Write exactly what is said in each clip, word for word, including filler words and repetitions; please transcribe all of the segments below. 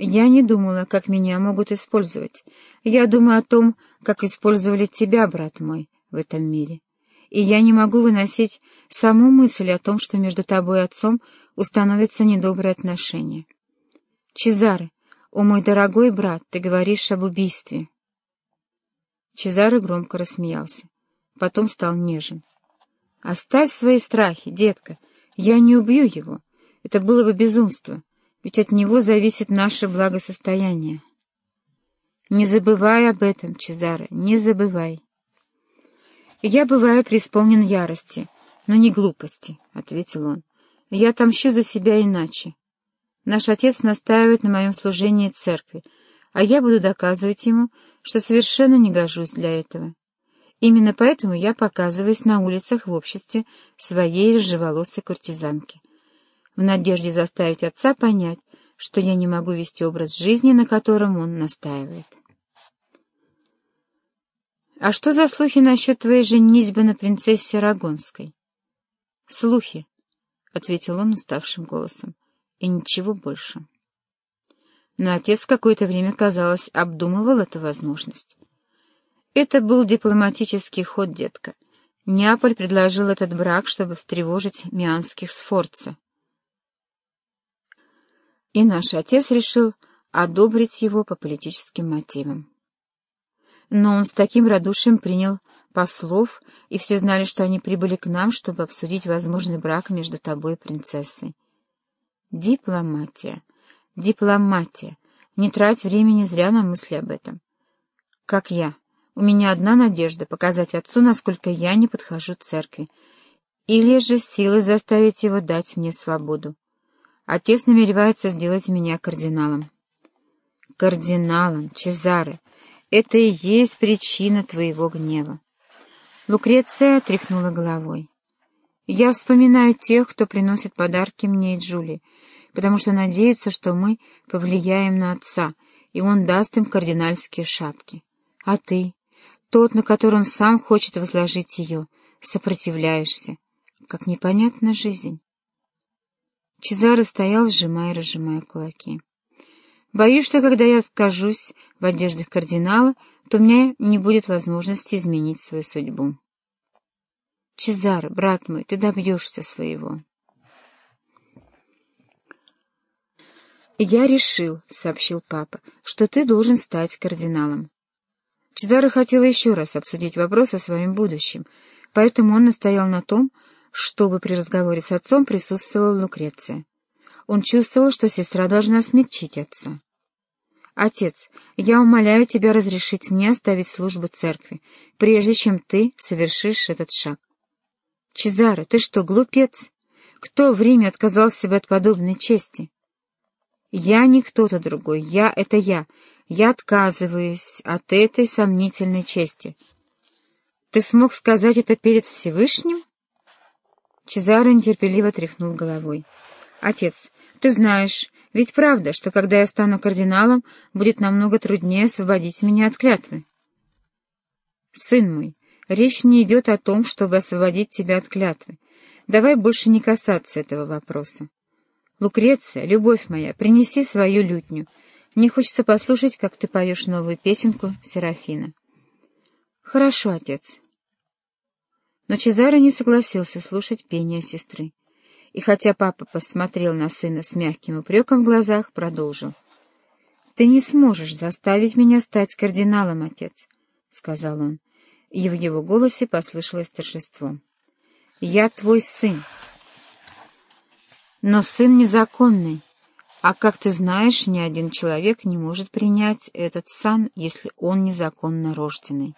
Я не думала, как меня могут использовать. Я думаю о том, как использовали тебя, брат мой, в этом мире. И я не могу выносить саму мысль о том, что между тобой и отцом установятся недобрые отношения. Чезаре, о мой дорогой брат, ты говоришь об убийстве. Чезаре громко рассмеялся. Потом стал нежен. «Оставь свои страхи, детка. Я не убью его. Это было бы безумство, ведь от него зависит наше благосостояние. Не забывай об этом, Чезаре, не забывай». «Я бываю преисполнен ярости, но не глупости», — ответил он. «Я отомщу за себя иначе. Наш отец настаивает на моем служении церкви, а я буду доказывать ему, что совершенно не гожусь для этого. Именно поэтому я показываюсь на улицах в обществе своей рыжеволосой куртизанки, в надежде заставить отца понять, что я не могу вести образ жизни, на котором он настаивает». «А что за слухи насчет твоей женитьбы на принцессе Арагонской?» «Слухи», — ответил он уставшим голосом, — «и ничего больше». Но отец какое-то время, казалось, обдумывал эту возможность. Это был дипломатический ход, детка. Неаполь предложил этот брак, чтобы встревожить мианских сфорца. И наш отец решил одобрить его по политическим мотивам. Но он с таким радушием принял послов, и все знали, что они прибыли к нам, чтобы обсудить возможный брак между тобой и принцессой. Дипломатия, дипломатия. Не трать времени зря на мысли об этом. Как я. У меня одна надежда — показать отцу, насколько я не подхожу к церкви, или же силой заставить его дать мне свободу. Отец намеревается сделать меня кардиналом. Кардиналом, Чезаре, это и есть причина твоего гнева. Лукреция тряхнула головой. Я вспоминаю тех, кто приносит подарки мне и Джулии, потому что надеется, что мы повлияем на отца, и он даст им кардинальские шапки. А ты, тот, на который он сам хочет возложить ее, сопротивляешься. Как непонятна жизнь. Чезаре стоял, сжимая и разжимая кулаки. Боюсь, что когда я откажусь в одеждах кардинала, то у меня не будет возможности изменить свою судьбу. Чезаре, брат мой, ты добьешься своего. «Я решил, — сообщил папа, — что ты должен стать кардиналом». Чезаре хотел еще раз обсудить вопрос о своем будущем, поэтому он настоял на том, чтобы при разговоре с отцом присутствовала Лукреция. Он чувствовал, что сестра должна смягчить отца. «Отец, я умоляю тебя разрешить мне оставить службу церкви, прежде чем ты совершишь этот шаг». «Чезаре, ты что, глупец? Кто в Риме отказался бы от подобной чести?» «Я не кто-то другой, я — это я. Я отказываюсь от этой сомнительной чести». «Ты смог сказать это перед Всевышним?» Чезаре нетерпеливо тряхнул головой. «Отец, ты знаешь, ведь правда, что когда я стану кардиналом, будет намного труднее освободить меня от клятвы». «Сын мой, речь не идет о том, чтобы освободить тебя от клятвы. Давай больше не касаться этого вопроса. Лукреция, любовь моя, принеси свою лютню. Мне хочется послушать, как ты поешь новую песенку Серафина». «Хорошо, отец». Но Чезаре не согласился слушать пение сестры. И хотя папа посмотрел на сына с мягким упреком в глазах, продолжил. «Ты не сможешь заставить меня стать кардиналом, отец», — сказал он, и в его голосе послышалось торжество. «Я твой сын. Но сын незаконный, а, как ты знаешь, ни один человек не может принять этот сан, если он незаконно рожденный».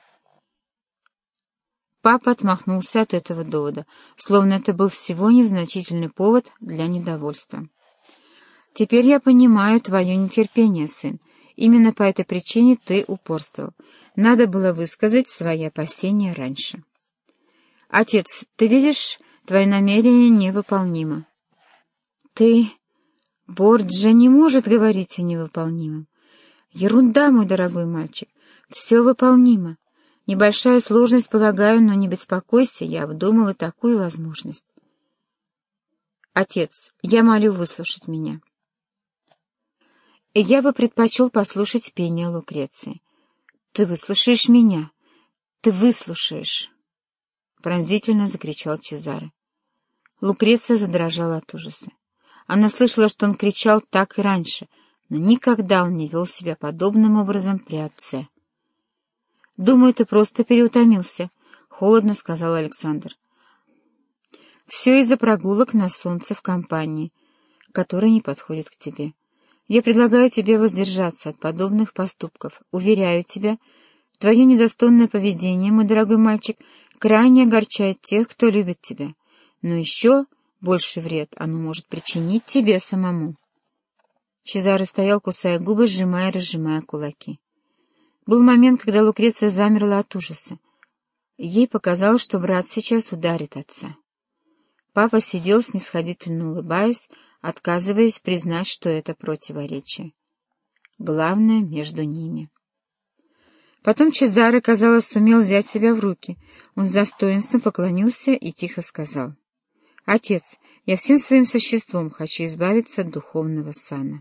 Папа отмахнулся от этого довода, словно это был всего незначительный повод для недовольства. «Теперь я понимаю твое нетерпение, сын. Именно по этой причине ты упорствовал. Надо было высказать свои опасения раньше». «Отец, ты видишь, твое намерение невыполнимо». «Ты... Борджа не может говорить о невыполнимом». «Ерунда, мой дорогой мальчик. Все выполнимо. Небольшая сложность, полагаю, но не беспокойся, я обдумала такую возможность». «Отец, я молю выслушать меня». И я бы предпочел послушать пение Лукреции. Ты выслушаешь меня? Ты выслушаешь!» Пронзительно закричал Чезаре. Лукреция задрожала от ужаса. Она слышала, что он кричал так и раньше, но никогда он не вел себя подобным образом при отце. «Думаю, ты просто переутомился», — холодно сказал Александр. «Все из-за прогулок на солнце в компании, которая не подходит к тебе. Я предлагаю тебе воздержаться от подобных поступков. Уверяю тебя, твое недостойное поведение, мой дорогой мальчик, крайне огорчает тех, кто любит тебя. Но еще больше вред оно может причинить тебе самому». Чезаре стоял, кусая губы, сжимая и разжимая кулаки. Был момент, когда Лукреция замерла от ужаса. Ей показалось, что брат сейчас ударит отца. Папа сидел, снисходительно улыбаясь, отказываясь признать, что это противоречие. Главное между ними. Потом Чезаре, казалось, сумел взять себя в руки. Он с достоинством поклонился и тихо сказал: «Отец, я всем своим существом хочу избавиться от духовного сана».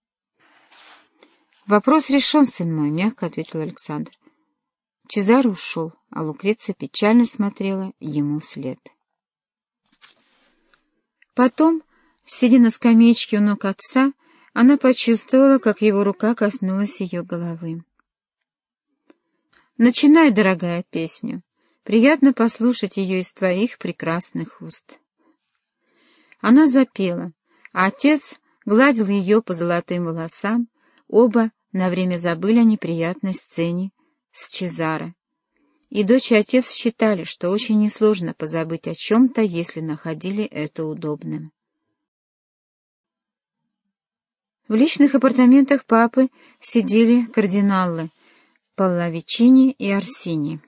«Вопрос решен, сын мой», — мягко ответил Александр. Чезаре ушел, а Лукреция печально смотрела ему вслед. Потом, сидя на скамеечке у ног отца, она почувствовала, как его рука коснулась ее головы. «Начинай, дорогая, песню. Приятно послушать ее из твоих прекрасных уст». Она запела, а отец гладил ее по золотым волосам. Оба на время забыли о неприятной сцене с Чезаре. И дочь и отец считали, что очень несложно позабыть о чем-то, если находили это удобным. В личных апартаментах папы сидели кардиналы Паллавичини и Орсини.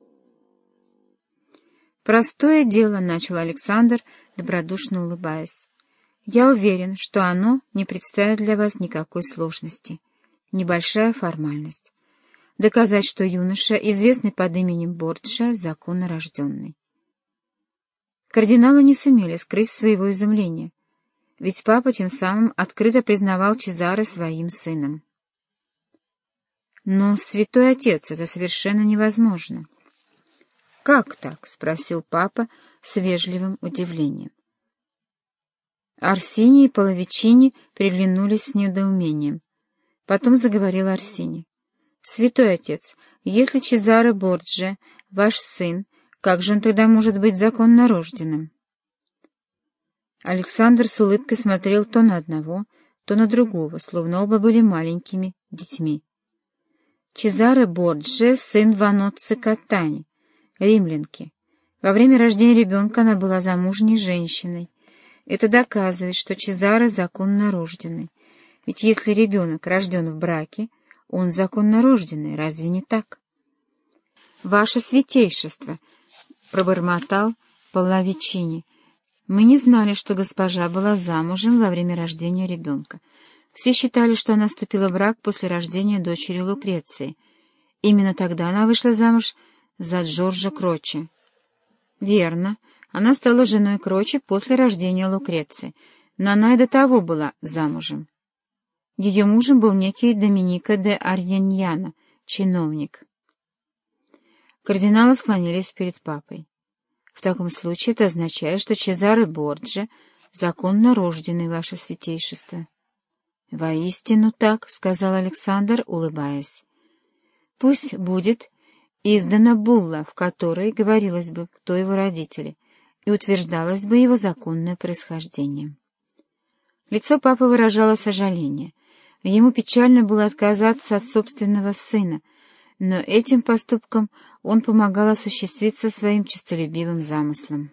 «Простое дело», — начал Александр, добродушно улыбаясь. «Я уверен, что оно не представит для вас никакой сложности. Небольшая формальность. Доказать, что юноша, известный под именем Борджиа, законно рожденный». Кардиналы не сумели скрыть своего изумления, ведь папа тем самым открыто признавал Чезаре своим сыном. «Но, святой отец, это совершенно невозможно». «Как так?» — спросил папа с вежливым удивлением. Орсини и Паллавичини переглянулись с недоумением. Потом заговорил Орсини. «Святой отец, если Чезаре Борджиа ваш сын, как же он тогда может быть законно рожденным?» Александр с улыбкой смотрел то на одного, то на другого, словно оба были маленькими детьми. «Чезаре Борджиа — сын Ваноцци Катани, римлянки. Во время рождения ребенка она была замужней женщиной. Это доказывает, что Чезаре законно рожденный. Ведь если ребенок рожден в браке, он законно рожденный, разве не так?» «Ваше святейшество», — пробормотал Паллавичини, — «мы не знали, что госпожа была замужем во время рождения ребенка. Все считали, что она вступила в брак после рождения дочери Лукреции. Именно тогда она вышла замуж за Джорджо Крочи». «Верно, она стала женой Крочи после рождения Лукреции, но она и до того была замужем. Ее мужем был некий Доминика де Арьяньяно, чиновник». Кардиналы склонились перед папой. «В таком случае это означает, что Чезаре Борджиа законно рожденный, ваше святейшество». «Воистину так», — сказал Александр, улыбаясь. «Пусть будет издана булла, в которой говорилось бы, кто его родители, и утверждалось бы его законное происхождение». Лицо папы выражало сожаление. Ему печально было отказаться от собственного сына, но этим поступком он помогал осуществиться своим честолюбивым замыслом.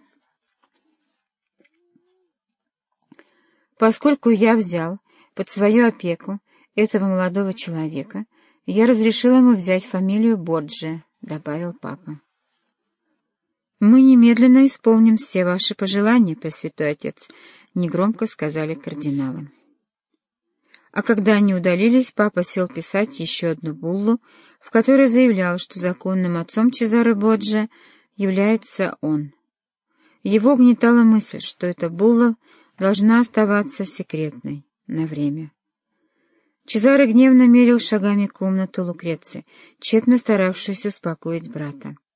«Поскольку я взял под свою опеку этого молодого человека, я разрешил ему взять фамилию Борджиа», — добавил папа. «Мы немедленно исполним все ваши пожелания, Пресвятой Отец», — негромко сказали кардиналы. А когда они удалились, папа сел писать еще одну буллу, в которой заявлял, что законным отцом Чезаре Борджиа является он. Его угнетала мысль, что эта булла должна оставаться секретной на время. Чезаро гневно мерил шагами комнату Лукреции, тщетно старавшуюся успокоить брата.